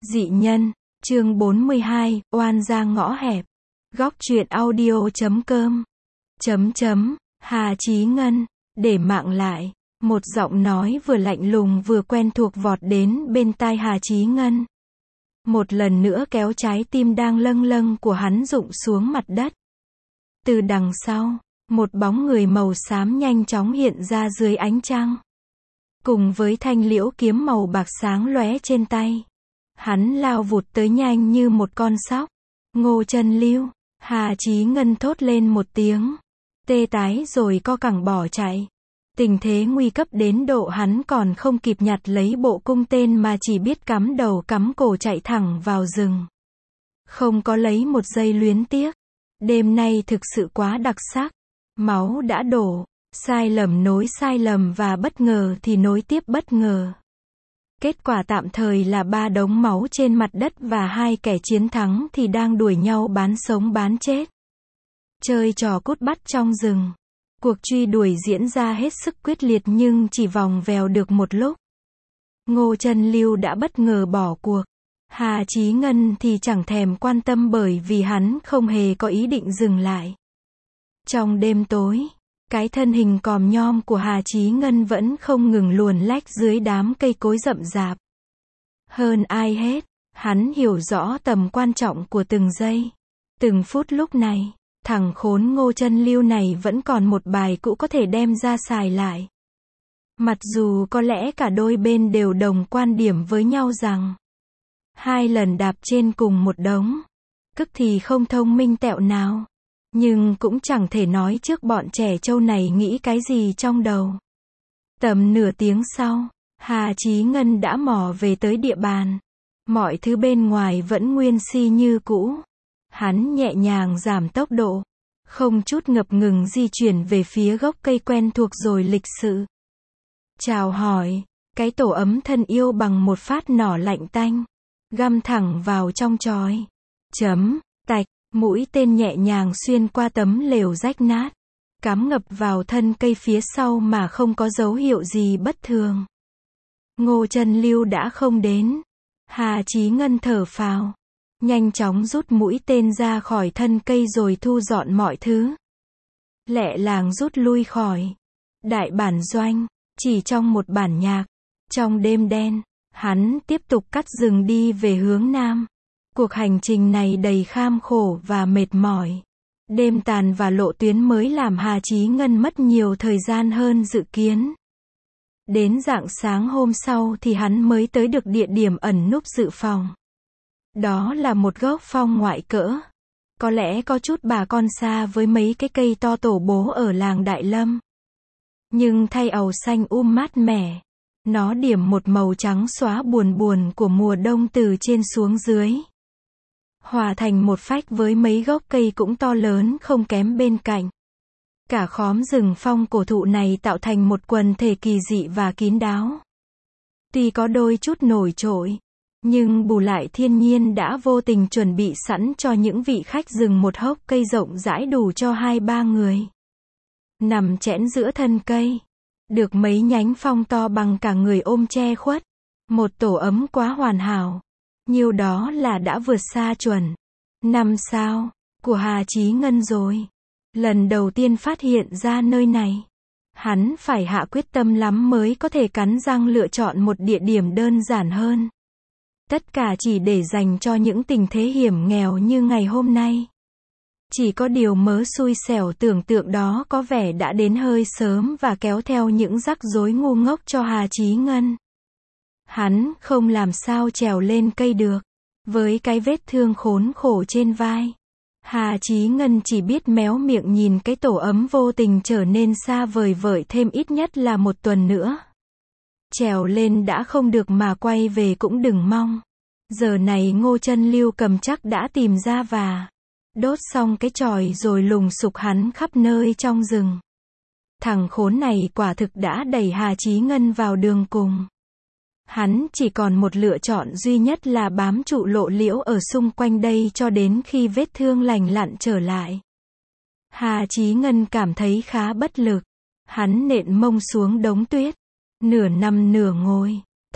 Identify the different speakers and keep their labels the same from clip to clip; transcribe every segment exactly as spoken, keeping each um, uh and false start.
Speaker 1: Dị nhân, chương bốn mươi hai, oan ra ngõ hẹp. Góc truyện audio chấm com. Chấm chấm, Hà Chí Ngân, để mạng lại. Một giọng nói vừa lạnh lùng vừa quen thuộc vọt đến bên tai Hà Chí Ngân. Một lần nữa kéo trái tim đang lâng lâng của hắn rụng xuống mặt đất. Từ đằng sau, một bóng người màu xám nhanh chóng hiện ra dưới ánh trăng. Cùng với thanh liễu kiếm màu bạc sáng lóe trên tay. Hắn lao vụt tới nhanh như một con sóc. Ngô Chân Lưu, Hà Chí Ngân thốt lên một tiếng. Tê tái rồi co cẳng bỏ chạy. Tình thế nguy cấp đến độ hắn còn không kịp nhặt lấy bộ cung tên mà chỉ biết cắm đầu cắm cổ chạy thẳng vào rừng. Không có lấy một giây luyến tiếc. Đêm nay thực sự quá đặc sắc. Máu đã đổ, sai lầm nối sai lầm và bất ngờ thì nối tiếp bất ngờ. Kết quả tạm thời là ba đống máu trên mặt đất và hai kẻ chiến thắng thì đang đuổi nhau bán sống bán chết. Chơi trò cút bắt trong rừng. Cuộc truy đuổi diễn ra hết sức quyết liệt nhưng chỉ vòng vèo được một lúc. Ngô Chân Lưu đã bất ngờ bỏ cuộc. Hà Chí Ngân thì chẳng thèm quan tâm bởi vì hắn không hề có ý định dừng lại. Trong đêm tối, cái thân hình còm nhom của Hà Chí Ngân vẫn không ngừng luồn lách dưới đám cây cối rậm rạp. Hơn ai hết, hắn hiểu rõ tầm quan trọng của từng giây, từng phút lúc này. Thằng khốn Ngô Chân Lưu này vẫn còn một bài cũ có thể đem ra xài lại. Mặc dù có lẽ cả đôi bên đều đồng quan điểm với nhau rằng hai lần đạp trên cùng một đống, tức thì không thông minh tẹo nào. Nhưng cũng chẳng thể nói trước bọn trẻ trâu này nghĩ cái gì trong đầu. Tầm nửa tiếng sau, Hà Chí Ngân đã mò về tới địa bàn. Mọi thứ bên ngoài vẫn nguyên si như cũ. Hắn nhẹ nhàng giảm tốc độ, không chút ngập ngừng di chuyển về phía gốc cây quen thuộc rồi lịch sự chào hỏi, cái tổ ấm thân yêu bằng một phát nỏ lạnh tanh, găm thẳng vào trong chói. Chấm, tạch, mũi tên nhẹ nhàng xuyên qua tấm lều rách nát, cắm ngập vào thân cây phía sau mà không có dấu hiệu gì bất thường. Ngô Chân Lưu đã không đến. Hà Chí Ngân thở phào, nhanh chóng rút mũi tên ra khỏi thân cây rồi thu dọn mọi thứ. Lẹ làng rút lui khỏi đại bản doanh, chỉ trong một bản nhạc. Trong đêm đen, hắn tiếp tục cắt rừng đi về hướng nam. Cuộc hành trình này đầy kham khổ và mệt mỏi. Đêm tàn và lộ tuyến mới làm Hà Chí Ngân mất nhiều thời gian hơn dự kiến. Đến rạng sáng hôm sau thì hắn mới tới được địa điểm ẩn núp dự phòng. Đó là một gốc phong ngoại cỡ. Có lẽ có chút bà con xa với mấy cái cây to tổ bố ở làng Đại Lâm. Nhưng thay àu xanh um mát mẻ, nó điểm một màu trắng xóa buồn buồn của mùa đông từ trên xuống dưới. Hòa thành một phách với mấy gốc cây cũng to lớn không kém bên cạnh. Cả khóm rừng phong cổ thụ này tạo thành một quần thể kỳ dị và kín đáo. Tuy có đôi chút nổi trội, nhưng bù lại thiên nhiên đã vô tình chuẩn bị sẵn cho những vị khách rừng một hốc cây rộng rãi đủ cho hai ba người. Nằm chẽn giữa thân cây, được mấy nhánh phong to bằng cả người ôm che khuất. Một tổ ấm quá hoàn hảo. Nhiêu đó là đã vượt xa chuẩn năm sao của Hà Chí Ngân rồi. Lần đầu tiên phát hiện ra nơi này, hắn phải hạ quyết tâm lắm mới có thể cắn răng lựa chọn một địa điểm đơn giản hơn. Tất cả chỉ để dành cho những tình thế hiểm nghèo như ngày hôm nay. Chỉ có điều mớ xui xẻo tưởng tượng đó có vẻ đã đến hơi sớm và kéo theo những rắc rối ngu ngốc cho Hà Chí Ngân. Hắn không làm sao trèo lên cây được. Với cái vết thương khốn khổ trên vai, Hà Chí Ngân chỉ biết méo miệng nhìn cái tổ ấm vô tình trở nên xa vời vợi thêm ít nhất là một tuần nữa. Trèo lên đã không được mà quay về cũng đừng mong. Giờ này Ngô Chân Lưu cầm chắc đã tìm ra và đốt xong cái chòi rồi lùng sục hắn khắp nơi trong rừng. Thằng khốn này quả thực đã đẩy Hà Chí Ngân vào đường cùng. Hắn chỉ còn một lựa chọn duy nhất là bám trụ lộ liễu ở xung quanh đây cho đến khi vết thương lành lặn trở lại. Hà Chí Ngân cảm thấy khá bất lực. Hắn nện mông xuống đống tuyết. Nửa nằm nửa ngồi.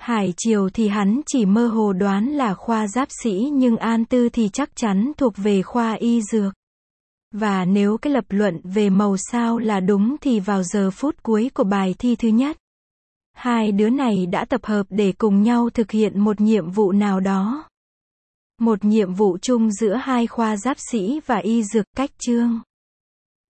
Speaker 1: Hải Triều thì hắn chỉ mơ hồ đoán là khoa giáp sĩ nhưng An Tư thì chắc chắn thuộc về khoa y dược. Và nếu cái lập luận về màu sao là đúng thì vào giờ phút cuối của bài thi thứ nhất, hai đứa này đã tập hợp để cùng nhau thực hiện một nhiệm vụ nào đó. Một nhiệm vụ chung giữa hai khoa giáp sĩ và y dược, cách chương.